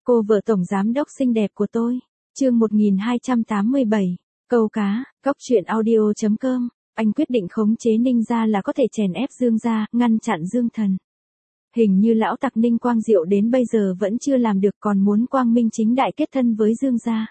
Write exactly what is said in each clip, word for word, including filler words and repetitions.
Cô vợ tổng giám đốc xinh đẹp của tôi. Chương một nghìn hai trăm tám mươi bảy. Câu cá, cóc truyện audio chấm com. Anh quyết định khống chế Ninh gia là có thể chèn ép Dương gia, ngăn chặn Dương Thần. Hình như lão tặc Ninh Quang Diệu đến bây giờ vẫn chưa làm được, còn muốn quang minh chính đại kết thân với Dương gia.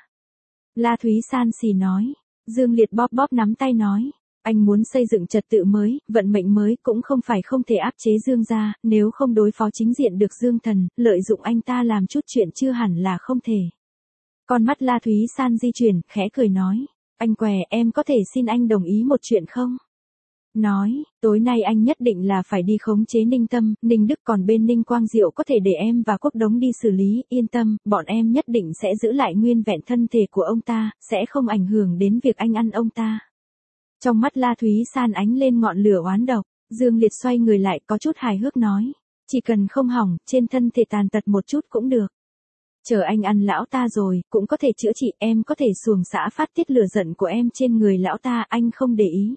La Thúy San xì nói. Dương Liệt bóp bóp nắm tay nói. Anh muốn xây dựng trật tự mới, vận mệnh mới, cũng không phải không thể áp chế Dương gia, nếu không đối phó chính diện được Dương Thần, lợi dụng anh ta làm chút chuyện chưa hẳn là không thể. Con mắt La Thúy San di chuyển, khẽ cười nói. Anh què, em có thể xin anh đồng ý một chuyện không? Nói, tối nay anh nhất định là phải đi khống chế Ninh Tâm, Ninh Đức, còn bên Ninh Quang Diệu có thể để em và Quốc Đống đi xử lý, yên tâm, bọn em nhất định sẽ giữ lại nguyên vẹn thân thể của ông ta, sẽ không ảnh hưởng đến việc anh ăn ông ta. Trong mắt La Thúy San ánh lên ngọn lửa oán độc, Dương Liệt xoay người lại có chút hài hước nói. Chỉ cần không hỏng, trên thân thể tàn tật một chút cũng được. Chờ anh ăn lão ta rồi, cũng có thể chữa trị, em có thể xuồng xã phát tiết lửa giận của em trên người lão ta, anh không để ý.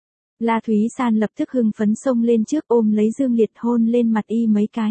La Thúy San lập tức hưng phấn xông lên trước ôm lấy Dương Liệt hôn lên mặt y mấy cái.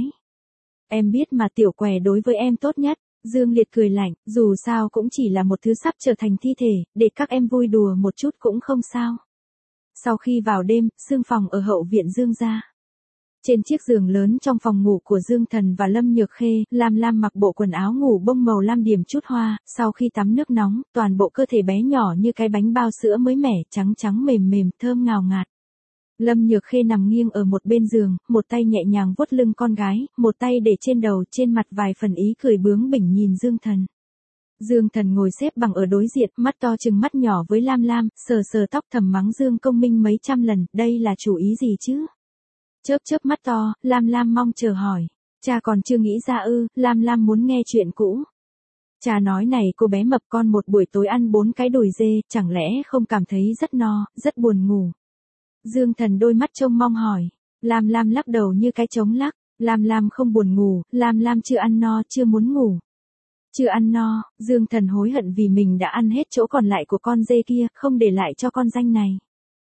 Em biết mà tiểu què đối với em tốt nhất. Dương Liệt cười lạnh, dù sao cũng chỉ là một thứ sắp trở thành thi thể, để các em vui đùa một chút cũng không sao. Sau khi vào đêm, sương phòng ở hậu viện Dương gia. Trên chiếc giường lớn trong phòng ngủ của Dương Thần và Lâm Nhược Khê, Lam Lam mặc bộ quần áo ngủ bông màu lam điểm chút hoa, sau khi tắm nước nóng, toàn bộ cơ thể bé nhỏ như cái bánh bao sữa mới mẻ, trắng trắng mềm mềm, thơm ngào ngạt. Lâm Nhược Khê nằm nghiêng ở một bên giường, một tay nhẹ nhàng vuốt lưng con gái, một tay để trên đầu, trên mặt vài phần ý cười bướng bỉnh nhìn Dương Thần. Dương Thần ngồi xếp bằng ở đối diện, mắt to trừng mắt nhỏ với Lam Lam, sờ sờ tóc thầm mắng Dương Công Minh mấy trăm lần, đây là chủ ý gì chứ? Chớp chớp mắt to, Lam Lam mong chờ hỏi. Cha còn chưa nghĩ ra ư? Lam Lam muốn nghe chuyện cũ. Cha nói này cô bé mập con một buổi tối ăn bốn cái đùi dê, chẳng lẽ không cảm thấy rất no, rất buồn ngủ? Dương Thần đôi mắt trông mong hỏi. Lam Lam lắc đầu như cái trống lắc. Lam Lam không buồn ngủ, Lam Lam chưa ăn no, chưa muốn ngủ. Chưa ăn no, Dương Thần hối hận vì mình đã ăn hết chỗ còn lại của con dê kia, không để lại cho con danh này.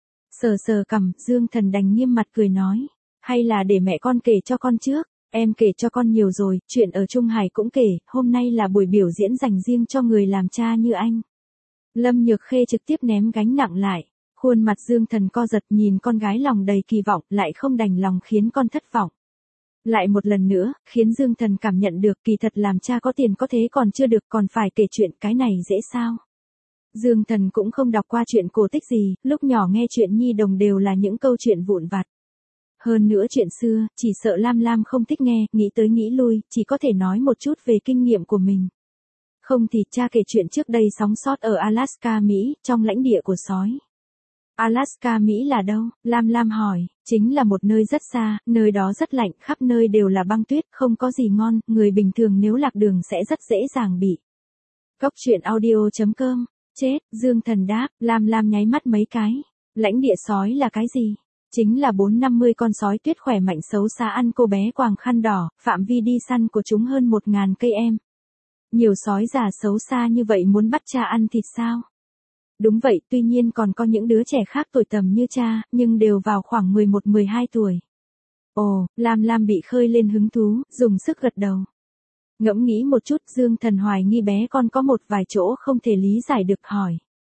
Sờ sờ cằm, Dương Thần đành nghiêm mặt cười nói. Hay là để mẹ con kể cho con trước, em kể cho con nhiều rồi, chuyện ở Trung Hải cũng kể, hôm nay là buổi biểu diễn dành riêng cho người làm cha như anh. Lâm Nhược Khê trực tiếp ném gánh nặng lại, khuôn mặt Dương Thần co giật nhìn con gái lòng đầy kỳ vọng, lại không đành lòng khiến con thất vọng. Lại một lần nữa, khiến Dương Thần cảm nhận được kỳ thật làm cha có tiền có thế còn chưa được, còn phải kể chuyện, cái này dễ sao? Dương Thần cũng không đọc qua chuyện cổ tích gì, lúc nhỏ nghe chuyện nhi đồng đều là những câu chuyện vụn vặt. Hơn nữa chuyện xưa, chỉ sợ Lam Lam không thích nghe, nghĩ tới nghĩ lui, chỉ có thể nói một chút về kinh nghiệm của mình. Không thì cha kể chuyện trước đây sóng sót ở Alaska, Mỹ, trong lãnh địa của sói. Alaska, Mỹ là đâu? Lam Lam hỏi. Chính là một nơi rất xa, nơi đó rất lạnh, khắp nơi đều là băng tuyết, không có gì ngon, người bình thường nếu lạc đường sẽ rất dễ dàng bị. Cóc truyện audio chấm com. Chết, Dương Thần đáp, Lam Lam nháy mắt mấy cái. Lãnh địa sói là cái gì? Chính là bốn năm mươi con sói tuyết khỏe mạnh xấu xa ăn cô bé quàng khăn đỏ, phạm vi đi săn của chúng hơn một ngàn cây em. Nhiều sói già xấu xa như vậy muốn bắt cha ăn thịt sao? Đúng vậy, tuy nhiên còn có những đứa trẻ khác tuổi tầm như cha, nhưng đều vào khoảng mười một mười hai tuổi. Ồ, Lam Lam bị khơi lên hứng thú, dùng sức gật đầu. Ngẫm nghĩ một chút, Dương Thần hoài nghi bé con có một vài chỗ không thể lý giải được hỏi.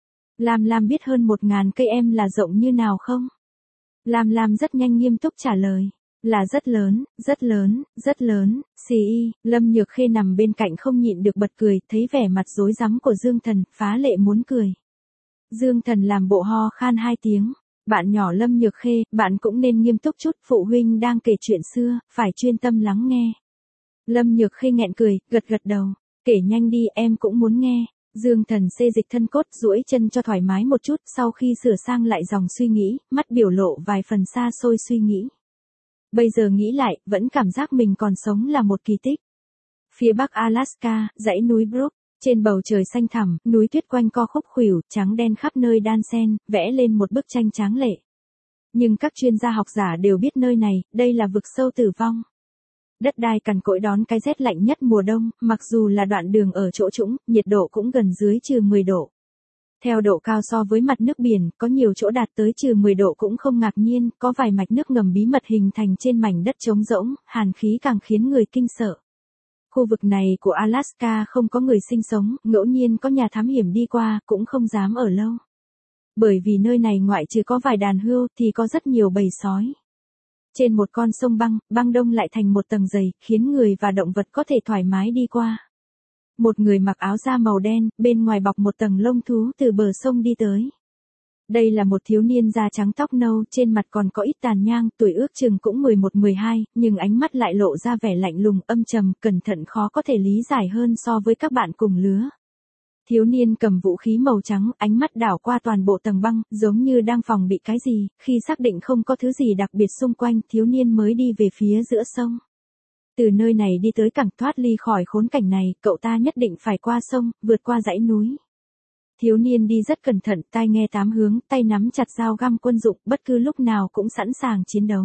Lam Lam biết hơn một ngàn cây em là rộng như nào không? Lam Lam rất nhanh nghiêm túc trả lời. Là rất lớn, rất lớn, rất lớn, xì y. Lâm Nhược Khê nằm bên cạnh không nhịn được bật cười, thấy vẻ mặt rối rắm của Dương Thần, phá lệ muốn cười. Dương Thần làm bộ ho khan hai tiếng. Bạn nhỏ Lâm Nhược Khê, bạn cũng nên nghiêm túc chút, phụ huynh đang kể chuyện xưa, phải chuyên tâm lắng nghe. Lâm Nhược Khê nghẹn cười, gật gật đầu. Kể nhanh đi, em cũng muốn nghe. Dương Thần xê dịch thân cốt, duỗi chân cho thoải mái một chút, sau khi sửa sang lại dòng suy nghĩ, mắt biểu lộ vài phần xa xôi suy nghĩ. Bây giờ nghĩ lại, vẫn cảm giác mình còn sống là một kỳ tích. Phía bắc Alaska, dãy núi Brook, trên bầu trời xanh thẳm, núi tuyết quanh co khúc khuỷu, trắng đen khắp nơi đan xen, vẽ lên một bức tranh tráng lệ. Nhưng các chuyên gia học giả đều biết nơi này, đây là vực sâu tử vong. Đất đai cằn cỗi đón cái rét lạnh nhất mùa đông, mặc dù là đoạn đường ở chỗ trũng, nhiệt độ cũng gần dưới trừ mười độ. Theo độ cao so với mặt nước biển, có nhiều chỗ đạt tới trừ mười độ cũng không ngạc nhiên, có vài mạch nước ngầm bí mật hình thành trên mảnh đất trống rỗng, hàn khí càng khiến người kinh sợ. Khu vực này của Alaska không có người sinh sống, ngẫu nhiên có nhà thám hiểm đi qua, cũng không dám ở lâu. Bởi vì nơi này ngoại trừ có vài đàn hươu thì có rất nhiều bầy sói. Trên một con sông băng, băng đông lại thành một tầng dày, khiến người và động vật có thể thoải mái đi qua. Một người mặc áo da màu đen, bên ngoài bọc một tầng lông thú từ bờ sông đi tới. Đây là một thiếu niên da trắng tóc nâu, trên mặt còn có ít tàn nhang, tuổi ước chừng cũng mười một mười hai, nhưng ánh mắt lại lộ ra vẻ lạnh lùng, âm trầm, cẩn thận khó có thể lý giải hơn so với các bạn cùng lứa. Thiếu niên cầm vũ khí màu trắng, ánh mắt đảo qua toàn bộ tầng băng, giống như đang phòng bị cái gì, khi xác định không có thứ gì đặc biệt xung quanh, thiếu niên mới đi về phía giữa sông. Từ nơi này đi tới cảng, thoát ly khỏi khốn cảnh này, cậu ta nhất định phải qua sông, vượt qua dãy núi. Thiếu niên đi rất cẩn thận, tai nghe tám hướng, tay nắm chặt dao găm quân dụng, bất cứ lúc nào cũng sẵn sàng chiến đấu.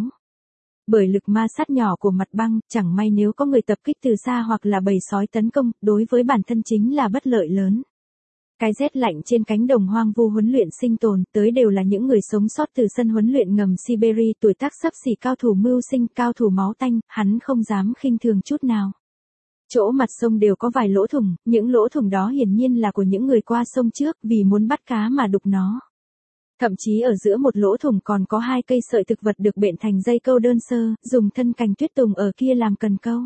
Bởi lực ma sát nhỏ của mặt băng, chẳng may nếu có người tập kích từ xa hoặc là bầy sói tấn công, đối với bản thân chính là bất lợi lớn. Cái rét lạnh trên cánh đồng hoang vu huấn luyện sinh tồn, tới đều là những người sống sót từ sân huấn luyện ngầm Siberia, tuổi tác xấp xỉ cao thủ mưu sinh, cao thủ máu tanh, hắn không dám khinh thường chút nào. Chỗ mặt sông đều có vài lỗ thủng, những lỗ thủng đó hiển nhiên là của những người qua sông trước vì muốn bắt cá mà đục nó. Thậm chí ở giữa một lỗ thủng còn có hai cây sợi thực vật được bện thành dây câu đơn sơ, dùng thân cành tuyết tùng ở kia làm cần câu.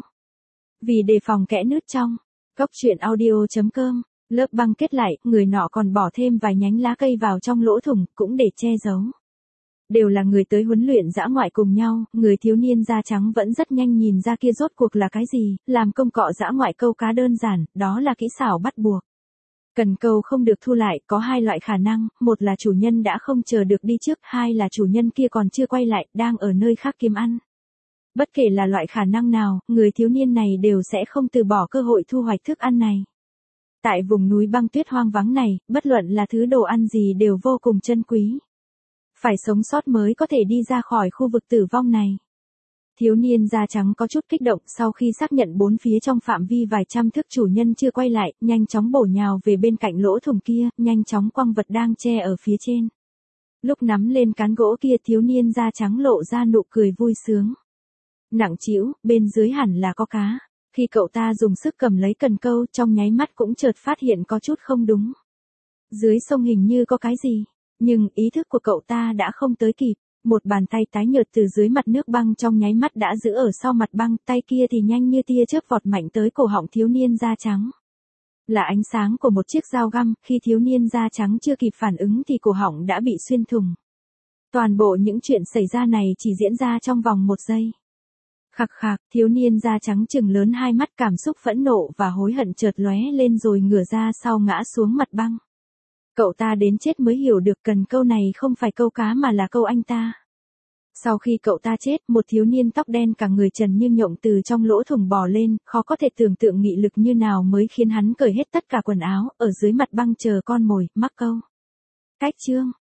Vì đề phòng kẽ nứt trong, Cóc truyện audio chấm com, lớp băng kết lại, người nọ còn bỏ thêm vài nhánh lá cây vào trong lỗ thủng, cũng để che giấu. Đều là người tới huấn luyện dã ngoại cùng nhau, người thiếu niên da trắng vẫn rất nhanh nhìn ra kia rốt cuộc là cái gì, làm công cọ dã ngoại câu cá đơn giản, đó là kỹ xảo bắt buộc. Cần câu không được thu lại, có hai loại khả năng, một là chủ nhân đã không chờ được đi trước, hai là chủ nhân kia còn chưa quay lại, đang ở nơi khác kiếm ăn. Bất kể là loại khả năng nào, người thiếu niên này đều sẽ không từ bỏ cơ hội thu hoạch thức ăn này. Tại vùng núi băng tuyết hoang vắng này, bất luận là thứ đồ ăn gì đều vô cùng chân quý. Phải sống sót mới có thể đi ra khỏi khu vực tử vong này. Thiếu niên da trắng có chút kích động, sau khi xác nhận bốn phía trong phạm vi vài trăm thước chủ nhân chưa quay lại, nhanh chóng bổ nhào về bên cạnh lỗ thủng kia, nhanh chóng quăng vật đang che ở phía trên. Lúc nắm lên cán gỗ kia, thiếu niên da trắng lộ ra nụ cười vui sướng. Nặng trĩu, bên dưới hẳn là có cá. Khi cậu ta dùng sức cầm lấy cần câu, trong nháy mắt cũng chợt phát hiện có chút không đúng. Dưới sông hình như có cái gì, nhưng ý thức của cậu ta đã không tới kịp. Một bàn tay tái nhợt từ dưới mặt nước băng trong nháy mắt đã giữ ở sau mặt băng, tay kia thì nhanh như tia chớp vọt mạnh tới cổ họng thiếu niên da trắng. Là ánh sáng của một chiếc dao găm, khi thiếu niên da trắng chưa kịp phản ứng thì cổ họng đã bị xuyên thủng. Toàn bộ những chuyện xảy ra này chỉ diễn ra trong vòng một giây. Khạc khạc, thiếu niên da trắng trừng lớn hai mắt, cảm xúc phẫn nộ và hối hận chợt lóe lên rồi ngửa ra sau ngã xuống mặt băng. Cậu ta đến chết mới hiểu được cần câu này không phải câu cá mà là câu anh ta. Sau khi cậu ta chết, một thiếu niên tóc đen cả người trần như nhộng từ trong lỗ thủng bò lên, khó có thể tưởng tượng nghị lực như nào mới khiến hắn cởi hết tất cả quần áo, ở dưới mặt băng chờ con mồi, mắc câu. Cách chương